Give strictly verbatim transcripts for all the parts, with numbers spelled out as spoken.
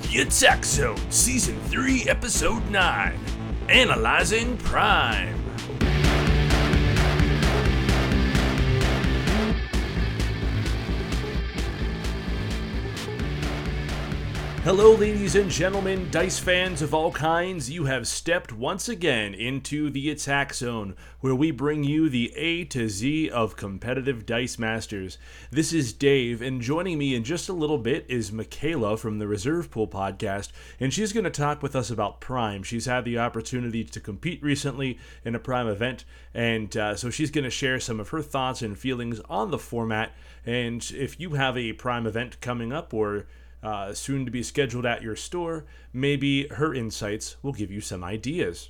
The Attack Zone, Season three, Episode nine, Analyzing Prime. Hello, ladies and gentlemen, dice fans of all kinds. You have stepped once again into the Attack Zone, where we bring you the A to Z of competitive Dice Masters. This is Dave, and joining me in just a little bit is Michaela from the Reserve Pool podcast, and she's going to talk with us about Prime. She's had the opportunity to compete recently in a Prime event, and uh, so she's going to share some of her thoughts and feelings on the format. And if you have a Prime event coming up or Uh, soon to be scheduled at your store, maybe her insights will give you some ideas.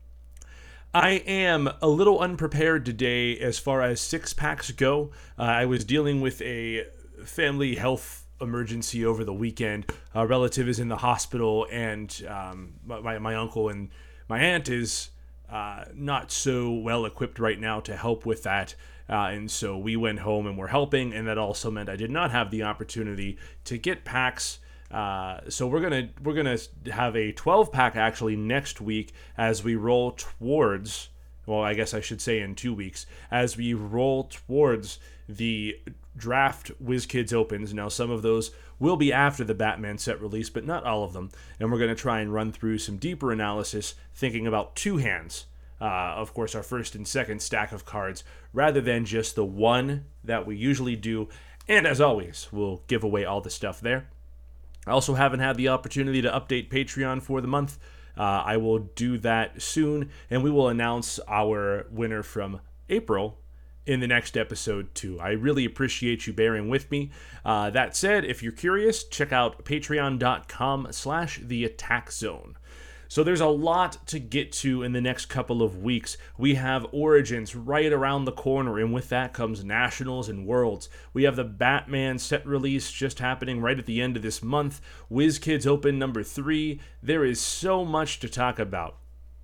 I am a little unprepared today as far as six packs go. Uh, I was dealing with a family health emergency over the weekend. A relative is in the hospital, and um, my, my uncle and my aunt is uh, not so well equipped right now to help with that. Uh, and so we went home and were helping, and that also meant I did not have the opportunity to get packs. Uh, so we're gonna we're gonna have a twelve pack actually next week as we roll towards. Well, I guess I should say in two weeks as we roll towards the draft WizKids Opens. Now, some of those will be after the Batman set release, but not all of them. And we're gonna try and run through some deeper analysis, thinking about two hands. Uh, of course, our first and second stack of cards, rather than just the one that we usually do. And as always, we'll give away all the stuff there. I also haven't had the opportunity to update Patreon for the month. Uh, I will do that soon, and we will announce our winner from April in the next episode too. I really appreciate you bearing with me. Uh, that said, if you're curious, check out patreon.com slash the attack zone. So there's a lot to get to in the next couple of weeks. We have Origins right around the corner, and with that comes Nationals and Worlds. We have the Batman set release just happening right at the end of this month. WizKids Open number three. There is so much to talk about.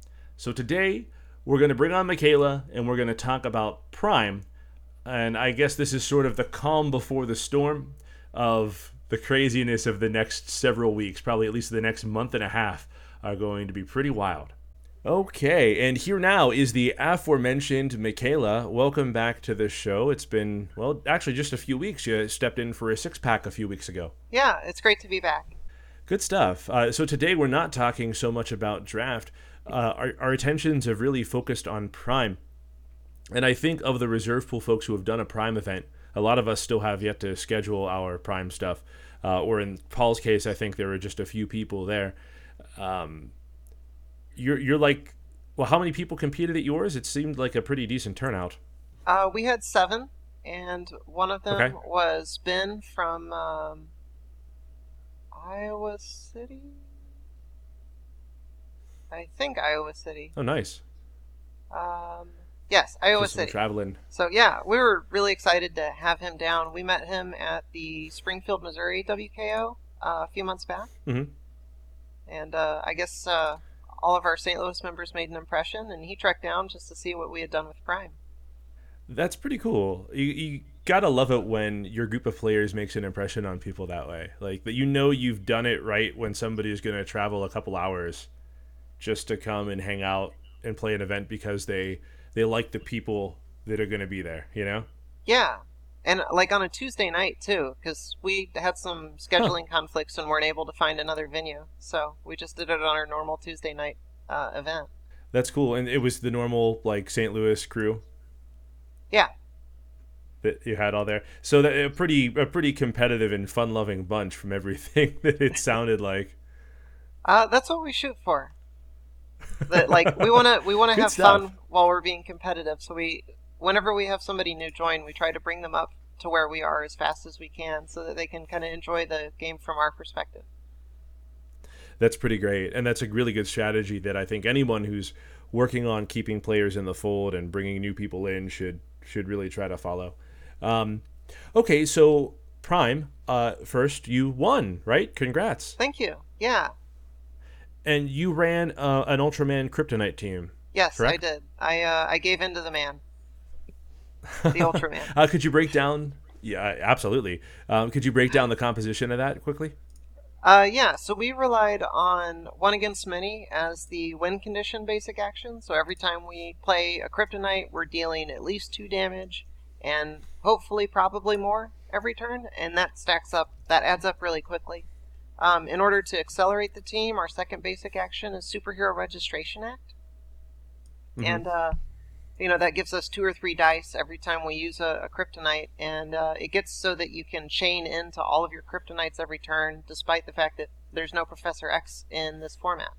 So today, we're going to bring on Michaela, and we're going to talk about Prime. And I guess this is sort of the calm before the storm of the craziness of the next several weeks, probably at least the next month and a half. Are going to be pretty wild. Okay, and here now is the aforementioned Michaela. Welcome back to the show. It's been, well, actually just a few weeks. You stepped in for a six-pack a few weeks ago. Yeah, it's great to be back. Good stuff. Uh, so today we're not talking so much about draft. Uh, our, our attentions have really focused on Prime. And I think of the Reserve Pool folks who have done a Prime event, a lot of us still have yet to schedule our Prime stuff. Uh, or in Paul's case, I think there were just a few people there. Um, you're you're like, well, how many people competed at yours? It seemed like a pretty decent turnout. Uh, we had seven, and one of them okay. was Ben from um, Iowa City. I think Iowa City. Oh, nice. Um, yes, Iowa Just City. Traveling. So yeah, we were really excited to have him down. We met him at the Springfield, Missouri W K O uh, a few months back. Mm-hmm. And uh, I guess uh, all of our Saint Louis members made an impression, and he trekked down just to see what we had done with Prime. That's pretty cool. You, you gotta love it when your group of players makes an impression on people that way. Like, that you know you've done it right when somebody is going to travel a couple hours just to come and hang out and play an event because they they like the people that are going to be there, you know? Yeah. And like on a Tuesday night, too, because we had some scheduling huh. conflicts and weren't able to find another venue. So we just did it on our normal Tuesday night uh, event. That's cool. And it was the normal, like, Saint Louis crew? Yeah. That you had all there. So that a pretty a pretty competitive and fun-loving bunch from everything that it sounded like. Uh, that's what we shoot for. That, like, we want to we want to have stuff. fun while we're being competitive. So we... Whenever we have somebody new join, we try to bring them up to where we are as fast as we can so that they can kind of enjoy the game from our perspective. That's pretty great. And that's a really good strategy that I think anyone who's working on keeping players in the fold and bringing new people in should should really try to follow. Um, okay, so Prime, uh, first, you won, right? Congrats. Thank you. Yeah. And you ran uh, an Ultraman Kryptonite team. Yes, correct? I did. I uh, I gave in to the man. The Ultraman. uh, could you break down? Yeah, absolutely. Um, could you break down the composition of that quickly? Uh, yeah, so we relied on one against many as the win condition basic action. So every time we play a Kryptonite, we're dealing at least two damage, and hopefully probably more every turn, and that stacks up, that adds up really quickly. Um, in order to accelerate the team, our second basic action is Superhero Registration Act. Mm-hmm. And, uh, you know, that gives us two or three dice every time we use a, a Kryptonite, and uh, it gets so that you can chain into all of your Kryptonites every turn, despite the fact that there's no Professor X in this format.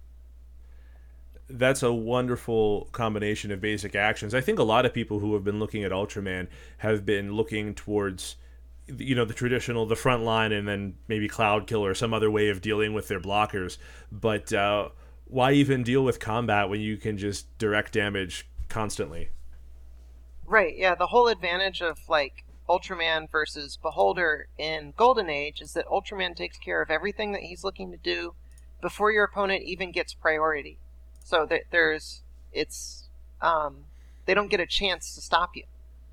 That's a wonderful combination of basic actions. I think a lot of people who have been looking at Ultraman have been looking towards, you know, the traditional, the front line, and then maybe Cloud Kill or some other way of dealing with their blockers. But uh, why even deal with combat when you can just direct damage constantly? Right, yeah, the whole advantage of, like, Ultraman versus Beholder in Golden Age is that Ultraman takes care of everything that he's looking to do before your opponent even gets priority. So that there's, it's, um, they don't get a chance to stop you.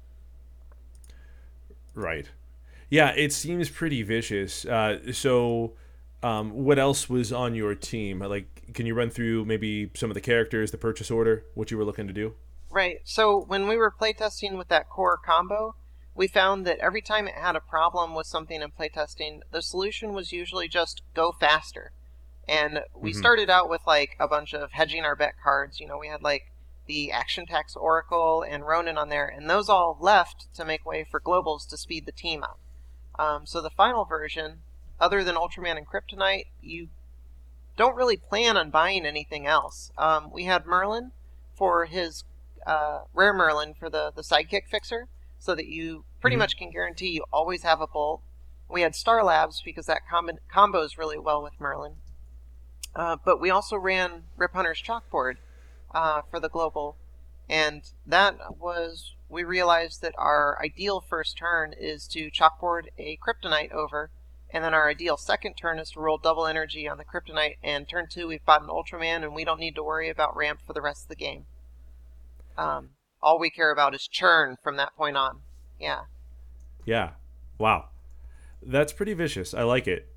Right. Yeah, it seems pretty vicious. Uh, so, um, what else was on your team? Like, can you run through maybe some of the characters, the purchase order, what you were looking to do? Right. So when we were playtesting with that core combo, we found that every time it had a problem with something in playtesting, the solution was usually just go faster. And we mm-hmm. started out with like a bunch of hedging our bet cards. You know, we had like the Action Tax Oracle and Ronin on there, and those all left to make way for globals to speed the team up. Um, so the final version, other than Ultraman and Kryptonite, you don't really plan on buying anything else. Um, we had Merlin for his uh, rare Merlin for the, the sidekick fixer, so that you pretty mm-hmm. much can guarantee you always have a bolt. We had Star Labs because that com- combos really well with Merlin. Uh, but we also ran Rip Hunter's Chalkboard uh, for the global, and that was, we realized that our ideal first turn is to Chalkboard a Kryptonite over, and then our ideal second turn is to roll double energy on the Kryptonite, and turn two we've bought an Ultraman, and we don't need to worry about ramp for the rest of the game. Um, all we care about is churn from that point on. Yeah. Yeah. Wow. That's pretty vicious. I like it.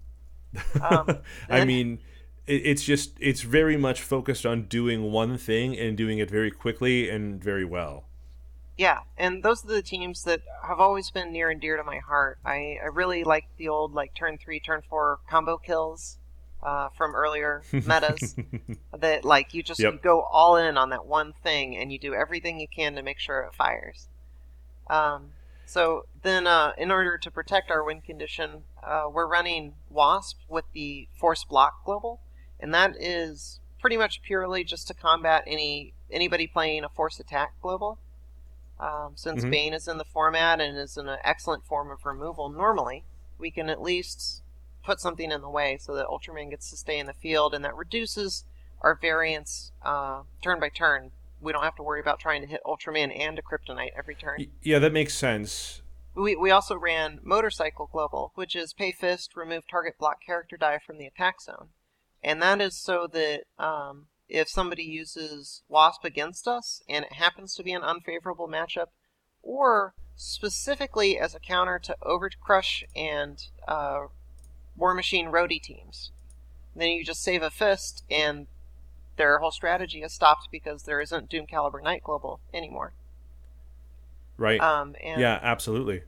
Um, I mean, it, it's just, it's very much focused on doing one thing and doing it very quickly and very well. Yeah, and those are the teams that have always been near and dear to my heart. I, I really like the old like turn three, turn four combo kills uh, from earlier metas. That like you just yep. you go all in on that one thing and you do everything you can to make sure it fires. Um, so then, uh, in order to protect our win condition, uh, we're running Wasp with the Force Block Global, and that is pretty much purely just to combat any anybody playing a Force Attack Global. Um, since mm-hmm. Bane is in the format and is an excellent form of removal, normally we can at least put something in the way so that Ultraman gets to stay in the field, and that reduces our variance uh, turn by turn. We don't have to worry about trying to hit Ultraman and a Kryptonite every turn. Yeah, that makes sense. We we also ran Motorcycle Global, which is pay fist, remove target block character die from the attack zone. And that is so that um, if somebody uses Wasp against us and it happens to be an unfavorable matchup, or specifically as a counter to Overcrush and uh, War Machine Roadie teams, then you just save a fist and their whole strategy is stopped because there isn't Doom Caliber Knight Global anymore. Right. Um, and yeah, absolutely.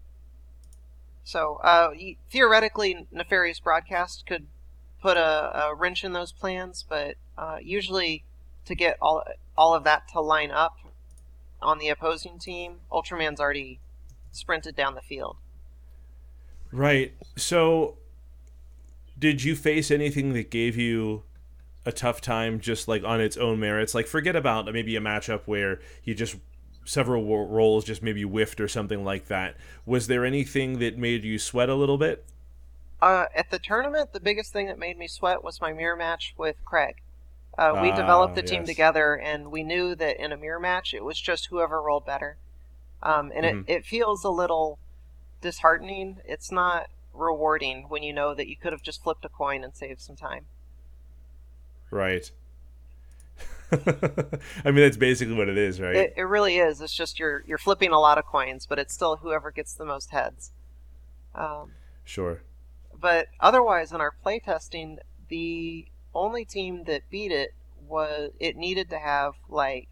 So uh, theoretically, Nefarious Broadcast could put a, a wrench in those plans, but uh, usually to get all all of that to line up on the opposing team, Ultraman's already sprinted down the field. Right. So did you face anything that gave you a tough time just like on its own merits? Like forget about maybe a matchup where you just several rolls just maybe whiffed or something like that. Was there anything that made you sweat a little bit? Uh, at the tournament, the biggest thing that made me sweat was my mirror match with Craig. Uh, we ah, developed the team yes. together, and we knew that in a mirror match, it was just whoever rolled better. Um, and mm-hmm. it, it feels a little disheartening. It's not rewarding when you know that you could have just flipped a coin and saved some time. Right. I mean, that's basically what it is, right? It, it really is. It's just you're you're flipping a lot of coins, but it's still whoever gets the most heads. Um, sure. but otherwise, in our playtesting, the only team that beat it was it needed to have like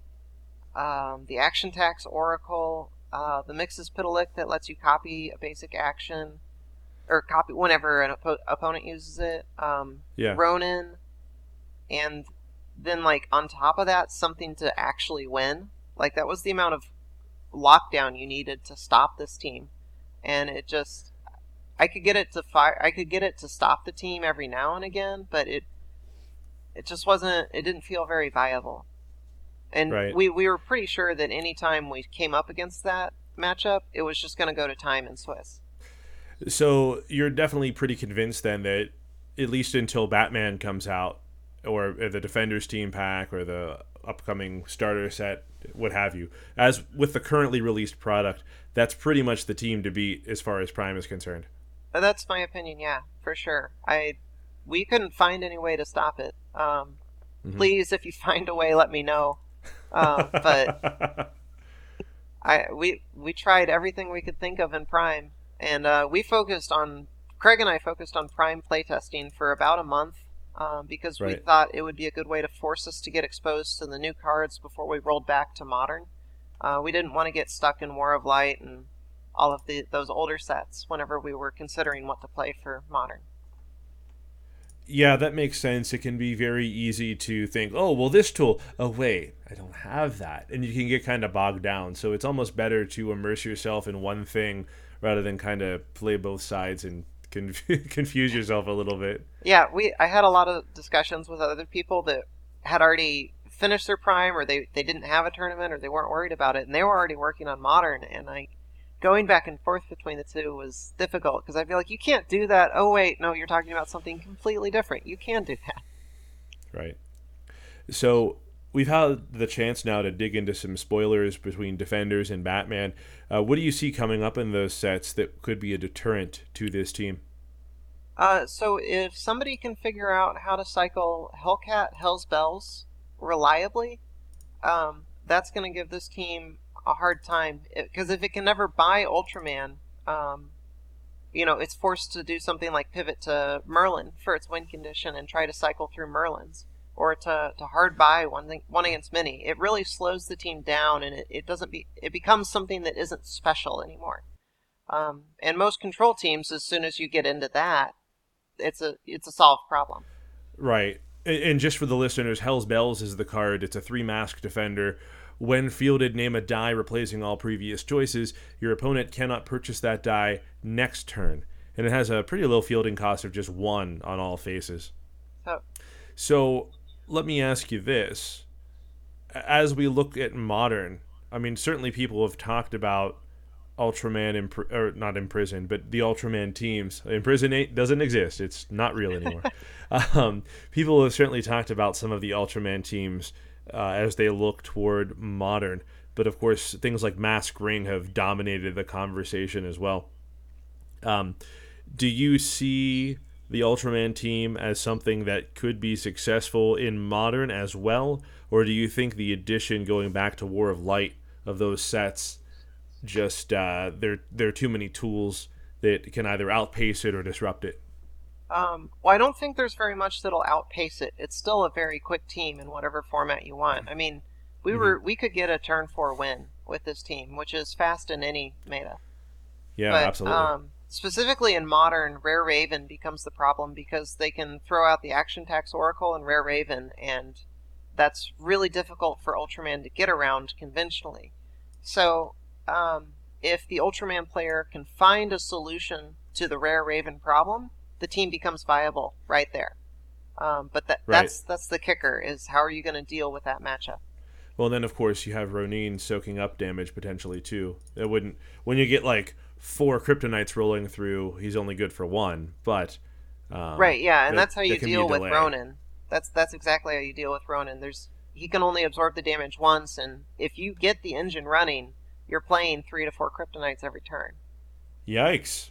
um, the Action Tax Oracle, uh, the Mixes Pitalik that lets you copy a basic action or copy whenever an oppo- opponent uses it. Um, yeah. Ronin, and then like on top of that, something to actually win. Like that was the amount of lockdown you needed to stop this team, and it just I could get it to fire. I could get it to stop the team every now and again, but it it just wasn't. It didn't feel very viable. And right. we, we were pretty sure that any time we came up against that matchup, it was just going to go to time in Swiss. So you're definitely pretty convinced then that at least until Batman comes out, or the Defenders team pack, or the upcoming starter set, what have you, as with the currently released product, that's pretty much the team to beat as far as Prime is concerned. That's my opinion, yeah, for sure. I we couldn't find any way to stop it. Um, mm-hmm. Please, if you find a way, let me know. Uh, but I we we tried everything we could think of in Prime, and uh, we focused on Craig and I focused on Prime playtesting for about a month um, because right. we thought it would be a good way to force us to get exposed to the new cards before we rolled back to Modern. Uh, we didn't want to get stuck in War of Light and all of the those older sets whenever we were considering what to play for Modern. Yeah, that makes sense. It can be very easy to think, oh, well, this tool, oh, wait, I don't have that. And you can get kind of bogged down. So it's almost better to immerse yourself in one thing rather than kind of play both sides and conf- confuse yourself a little bit. Yeah, we. I had a lot of discussions with other people that had already finished their Prime, or they, they didn't have a tournament, or they weren't worried about it, and they were already working on Modern, and I... going back and forth between the two was difficult because I feel like you can't do that. Oh, wait, no, you're talking about something completely different. You can do that. Right. So we've had the chance now to dig into some spoilers between Defenders and Batman. Uh, what do you see coming up in those sets that could be a deterrent to this team? Uh, so if somebody can figure out how to cycle Hellcat, Hell's Bells reliably, um, that's going to give this team a hard time, because if it can never buy Ultraman, um, you know, it's forced to do something like pivot to Merlin for its win condition and try to cycle through Merlins, or to, to hard buy one thing, one against many. It really slows the team down, and it, it doesn't be it becomes something that isn't special anymore. Um, and most control teams, as soon as you get into that, it's a it's a solved problem. Right, and just for the listeners, Hell's Bells is the card. It's a three mask defender. When fielded, name a die replacing all previous choices. Your opponent cannot purchase that die next turn. And it has a pretty low fielding cost of just one on all faces. Oh. So let me ask you this. As we look at Modern, I mean, certainly people have talked about Ultraman, imp- or not Imprisoned, but the Ultraman teams. Imprisoned doesn't exist. It's not real anymore. um, people have certainly talked about some of the Ultraman teams Uh, as they look toward Modern. But of course, things like Mask Ring have dominated the conversation as well. Um, do you see the Ultraman team as something that could be successful in Modern as well? Or do you think the addition going back to War of Light of those sets, just uh, there, there are too many tools that can either outpace it or disrupt it? Um, well, I don't think there's very much that'll outpace it. It's still a very quick team in whatever format you want. I mean, we mm-hmm. were we could get a turn four win with this team, which is fast in any meta. Yeah, but, absolutely. Um, specifically in Modern, Rare Raven becomes the problem because they can throw out the Action Tax Oracle and Rare Raven, and that's really difficult for Ultraman to get around conventionally. So, um, if the Ultraman player can find a solution to the Rare Raven problem, the team becomes viable right there. Um, but that, right. that's that's the kicker, is how are you going to deal with that matchup? Well, then, of course, you have Ronin soaking up damage potentially, too. It wouldn't... When you get, like, four Kryptonites rolling through, he's only good for one, but... Um, right, yeah, and there, that's how you deal with Ronin. That's that's exactly how you deal with Ronin. There's He can only absorb the damage once, and if you get the engine running, you're playing three to four Kryptonites every turn. Yikes.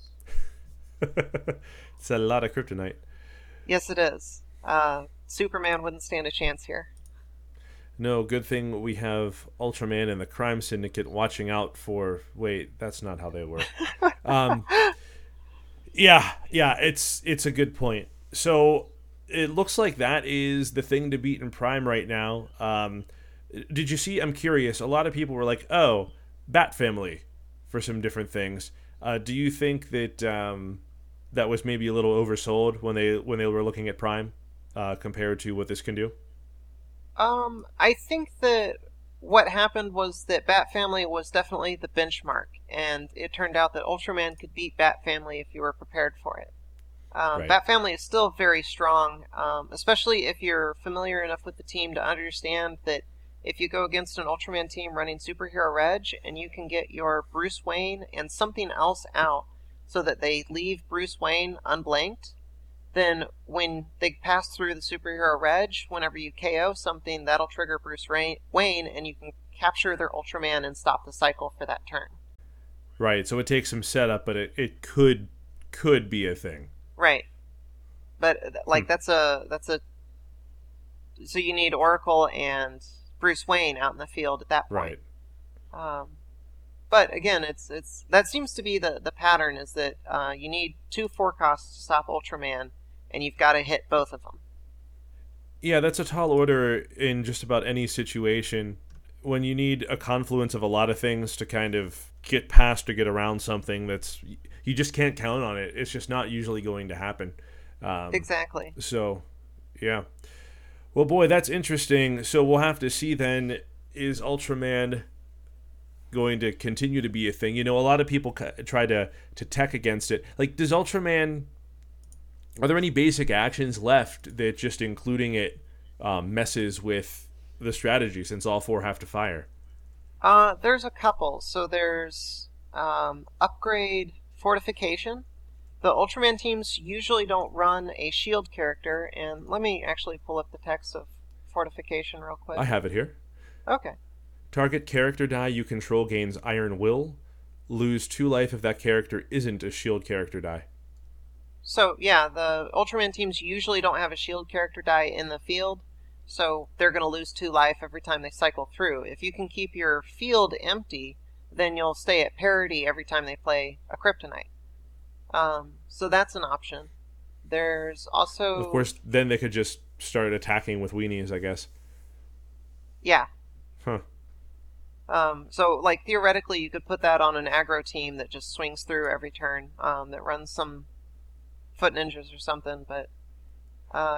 It's a lot of kryptonite. Yes, it is. Uh, Superman wouldn't stand a chance here. No, good thing we have Ultraman and the Crime Syndicate watching out for... Wait, that's not how they work. um, Yeah, yeah, it's it's a good point. So it looks like that is the thing to beat in Prime right now. Um, did you see? I'm curious. A lot of people were like, "Oh, Bat Family," for some different things. Uh, do you think that um, that was maybe a little oversold when they when they were looking at Prime uh, compared to what this can do? Um, I think that what happened was that Bat Family was definitely the benchmark, and it turned out that Ultraman could beat Bat Family if you were prepared for it. Um, Right. Bat Family is still very strong, um, especially if you're familiar enough with the team to understand that if you go against an Ultraman team running Superhero Reg and you can get your Bruce Wayne and something else out so that they leave Bruce Wayne unblanked, then when they pass through the Superhero Reg, whenever you K O something, that'll trigger Bruce Wayne and you can capture their Ultraman and stop the cycle for that turn. Right. So it takes some setup, but it, it could could be a thing. Right. But like Hmm. that's a that's a so you need Oracle and Bruce Wayne out in the field at that point. Right. Um, but again, it's it's that seems to be the the pattern is that uh, you need two forecasts to stop Ultraman, and you've got to hit both of them. Yeah, that's a tall order in just about any situation. When you need a confluence of a lot of things to kind of get past or get around something that's you just can't count on it. It's just not usually going to happen. Um, Exactly. so, yeah. Well, boy, that's interesting. So we'll have to see then. Is Ultraman going to continue to be a thing? You know, a lot of people try to to tech against it. Like, does Ultraman? Are there any basic actions left that just including it um, messes with the strategy since all four have to fire? Uh, there's a couple. So there's um, upgrade fortification. The Ultraman teams usually don't run a shield character, and let me actually pull up the text of fortification real quick. I have it here. Okay. Target character die you control gains Iron Will. Lose two life if that character isn't a shield character die. So yeah, the Ultraman teams usually don't have a shield character die in the field, so they're going to lose two life every time they cycle through. If you can keep your field empty, then you'll stay at parity every time they play a Kryptonite. Um, so that's an option. There's also... Of course, then they could just start attacking with weenies, I guess. Yeah. Huh. Um, so, like, theoretically, you could put that on an aggro team that just swings through every turn, um, that runs some foot ninjas or something, but... Uh,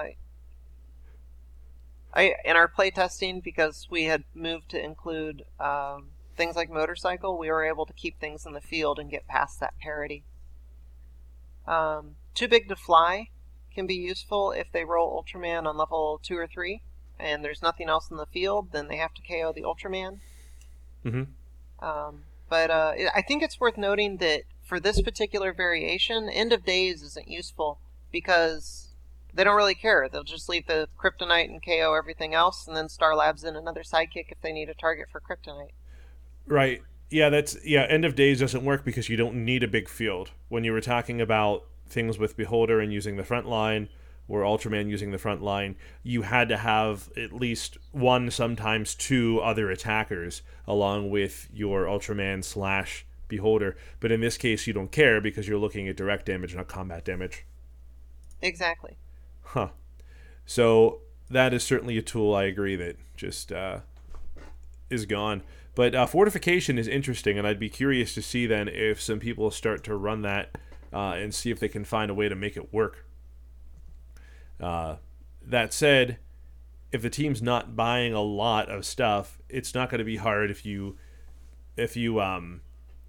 I, in our playtesting, because we had moved to include um, things like motorcycle, we were able to keep things in the field and get past that parity. Um, Too Big to Fly can be useful if they roll Ultraman on level two or three, and there's nothing else in the field, then they have to K O the Ultraman. Mm-hmm. Um, but uh, I think it's worth noting that for this particular variation, End of Days isn't useful because they don't really care. They'll just leave the Kryptonite and K O everything else, and then Star Labs in another sidekick if they need a target for Kryptonite. Right. Yeah, that's yeah, End of Days doesn't work because you don't need a big field. When you were talking about things with Beholder and using the front line, or Ultraman using the front line, you had to have at least one, sometimes two other attackers along with your Ultraman slash Beholder. But in this case, you don't care because you're looking at direct damage, not combat damage. Exactly. Huh. So that is certainly a tool, I agree, that just uh, is gone. But uh, fortification is interesting, and I'd be curious to see then if some people start to run that uh, and see if they can find a way to make it work. Uh, that said, if the team's not buying a lot of stuff, it's not going to be hard if you if you um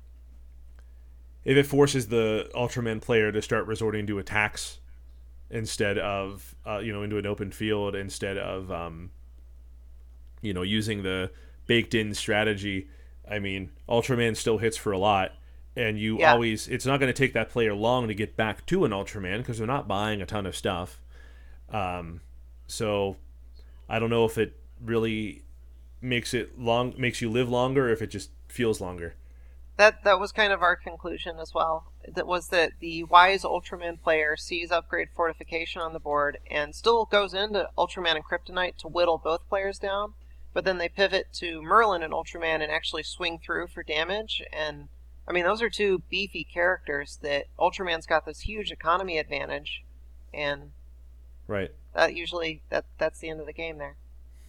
if it forces the Ultraman player to start resorting to attacks instead of uh, you know into an open field instead of um you know using the baked in strategy. I mean, Ultraman still hits for a lot, and you Yeah. always it's not going to take that player long to get back to an Ultraman because they're not buying a ton of stuff. Um, so I don't know if it really makes it long makes you live longer or if it just feels longer. That that was kind of our conclusion as well. That was that the wise Ultraman player sees upgrade fortification on the board and still goes into Ultraman and Kryptonite to whittle both players down, but then they pivot to Merlin and Ultraman and actually swing through for damage, and I mean, those are two beefy characters that Ultraman's got this huge economy advantage, and right. that usually that that's the end of the game there.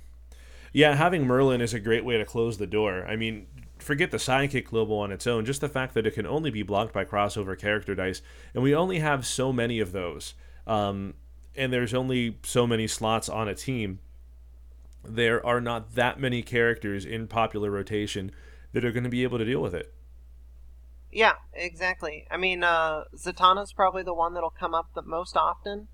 Yeah, having Merlin is a great way to close the door. I mean, forget the Sidekick Global on its own, just the fact that it can only be blocked by crossover character dice, and we only have so many of those. Um, and there's only so many slots on a team. There are not that many characters in popular rotation that are going to be able to deal with it. Yeah, exactly. I mean, uh, Zatanna's probably the one that'll come up the most often,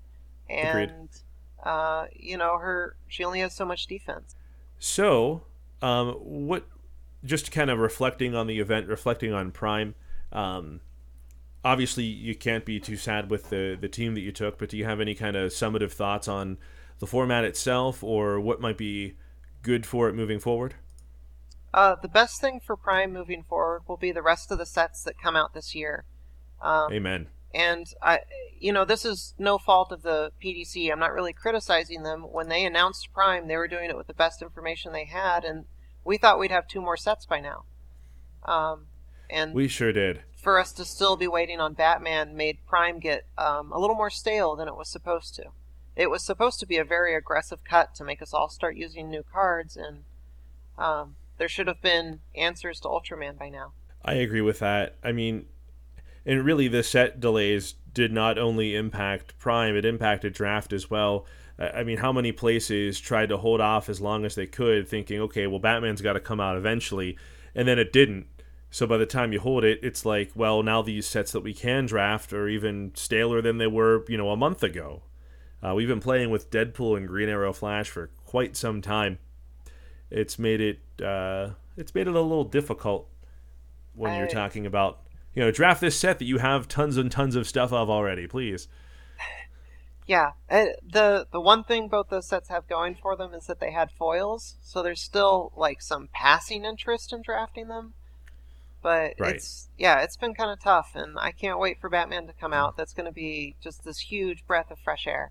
and uh, you know, her she only has so much defense. So, um, what? Just kind of reflecting on the event, reflecting on Prime. Um, obviously, you can't be too sad with the the team that you took, but do you have any kind of summative thoughts on the format itself, or what might be good for it moving forward? Uh, the best thing for Prime moving forward will be the rest of the sets that come out this year. Um, Amen. And I, you know, this is no fault of the P D C. I'm not really criticizing them. When they announced Prime, they were doing it with the best information they had, and we thought we'd have two more sets by now. Um, and we sure did. For us to still be waiting on Batman made Prime get um, a little more stale than it was supposed to. It was supposed to be a very aggressive cut to make us all start using new cards, and um, there should have been answers to Ultraman by now. I agree with that. I mean, and really the set delays did not only impact Prime, it impacted Draft as well. I mean, how many places tried to hold off as long as they could, thinking, okay, well, Batman's got to come out eventually, and then it didn't. So by the time you hold it, it's like, well, now these sets that we can draft are even staler than they were, you know, a month ago. Uh, we've been playing with Deadpool and Green Arrow Flash for quite some time. It's made it uh, it's made it a little difficult when I... you're talking about, you know, draft this set that you have tons and tons of stuff of already, please. Yeah, the the one thing both those sets have going for them is that they had foils, so there's still like some passing interest in drafting them. But right. it's yeah, it's been kind of tough, and I can't wait for Batman to come out. That's going to be just this huge breath of fresh air.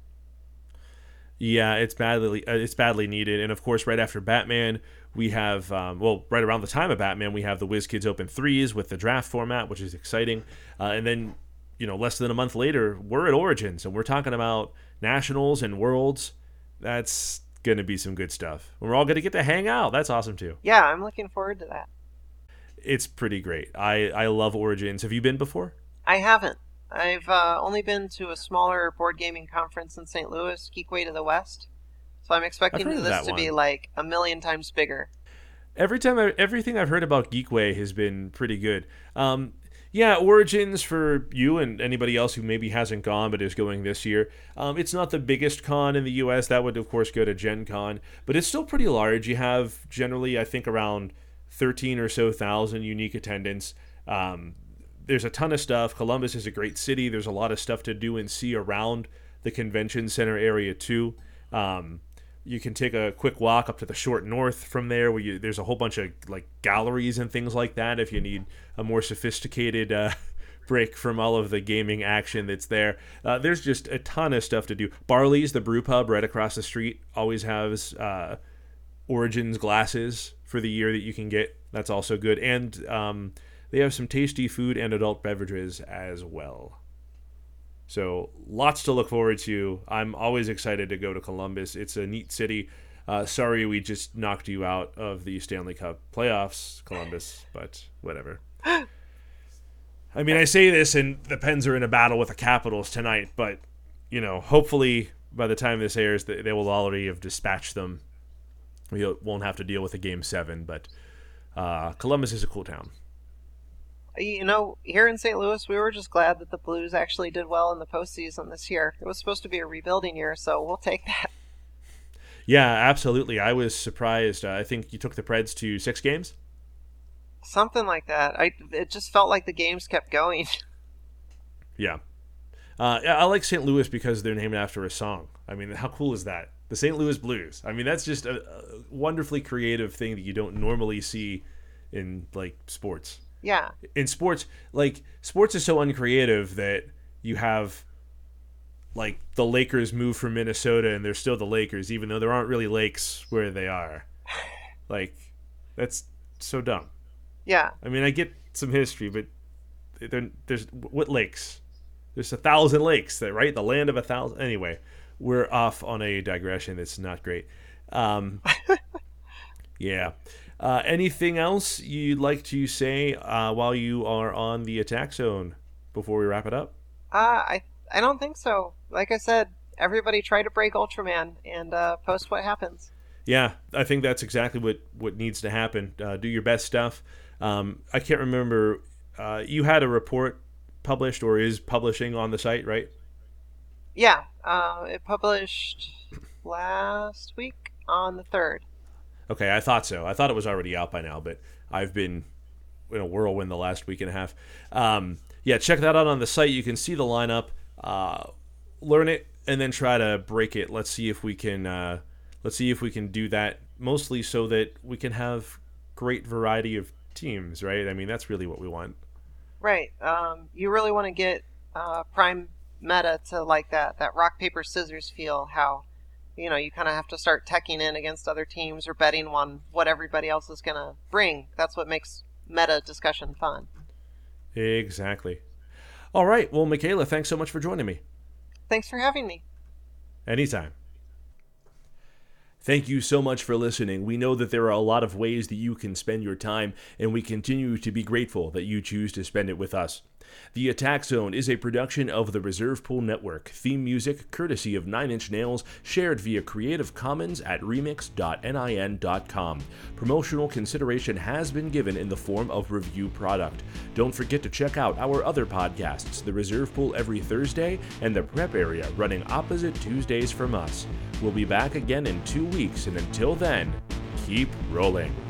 Yeah, it's badly uh, it's badly needed, and of course, right after Batman, we have um, well, right around the time of Batman, we have the WizKids Open Threes with the draft format, which is exciting, uh, and then. You know, less than a month later, we're at Origins, and we're talking about Nationals and Worlds. That's going to be some good stuff. We're all going to get to hang out. That's awesome, too. Yeah, I'm looking forward to that. It's pretty great. I, I love Origins. Have you been before? I haven't. I've uh, only been to a smaller board gaming conference in Saint Louis, Geekway to the West. So I'm expecting this to one. be like a million times bigger. Every time, I, everything I've heard about Geekway has been pretty good. Um, Yeah, Origins for you and anybody else who maybe hasn't gone but is going this year. Um, it's not the biggest con in the U S. That would, of course, go to Gen Con. But it's still pretty large. You have generally, I think, around thirteen or so thousand unique attendance. Um, there's a ton of stuff. Columbus is a great city. There's a lot of stuff to do and see around the convention center area, too. Um, you can take a quick walk up to the short north from there, where you, there's a whole bunch of like galleries and things like that if you need a more sophisticated uh, break from all of the gaming action that's there. Uh, there's just a ton of stuff to do. Barley's, the brew pub right across the street, always has uh, Origins glasses for the year that you can get. That's also good. And um, they have some tasty food and adult beverages as well. So lots to look forward to. I'm always excited to go to Columbus. It's a neat city. Uh, sorry we just knocked you out of the Stanley Cup playoffs, Columbus, but whatever. I mean, I say this, and the Pens are in a battle with the Capitals tonight, but, you know, hopefully by the time this airs, they will already have dispatched them. We won't have to deal with a Game seven, but uh, Columbus is a cool town. You know, here in Saint Louis, we were just glad that the Blues actually did well in the postseason this year. It was supposed to be a rebuilding year, so we'll take that. Yeah, absolutely. I was surprised. Uh, I think you took the Preds to six games? Something like that. I It just felt like the games kept going. Yeah. Uh, I like Saint Louis because they're named after a song. I mean, how cool is that? The Saint Louis Blues. I mean, that's just a, a wonderfully creative thing that you don't normally see in, like, sports. Yeah. In sports, like, sports is so uncreative that you have, like, the Lakers move from Minnesota and they're still the Lakers, even though there aren't really lakes where they are. Like, that's so dumb. Yeah. I mean, I get some history, but there, there's what lakes? There's a thousand lakes, that right? The land of a thousand. Anyway, we're off on a digression that's not great. Um, yeah. Uh, anything else you'd like to say uh, while you are on the attack zone before we wrap it up? Uh, I I don't think so. Like I said, everybody try to break Ultraman and uh, post what happens. Yeah, I think that's exactly what, what needs to happen. Uh, do your best stuff. Um, I can't remember. Uh, you had a report published or is publishing on the site, right? Yeah, uh, it published last week on the third. Okay, I thought so. I thought it was already out by now, but I've been in a whirlwind the last week and a half. Um, yeah, check that out on the site. You can see the lineup, uh, learn it, and then try to break it. Let's see if we can. Uh, let's see if we can do that. Mostly so that we can have great variety of teams, right? I mean, that's really what we want. Right. Um, you really want to get uh, Prime Meta to like that that rock paper scissors feel. How, you know, you kind of have to start teching in against other teams or betting on what everybody else is going to bring. That's what makes meta discussion fun. Exactly. All right. Well, Michaela, thanks so much for joining me. Thanks for having me. Anytime. Thank you so much for listening. We know that there are a lot of ways that you can spend your time, and we continue to be grateful that you choose to spend it with us. The Attack Zone is a production of the Reserve Pool Network. Theme music courtesy of Nine Inch Nails, shared via Creative Commons at remix dot nin dot com. Promotional consideration has been given in the form of review product. Don't forget to check out our other podcasts, The Reserve Pool every Thursday and The Prep Area, running opposite Tuesdays from us. We'll be back again in two weeks, and until then, keep rolling.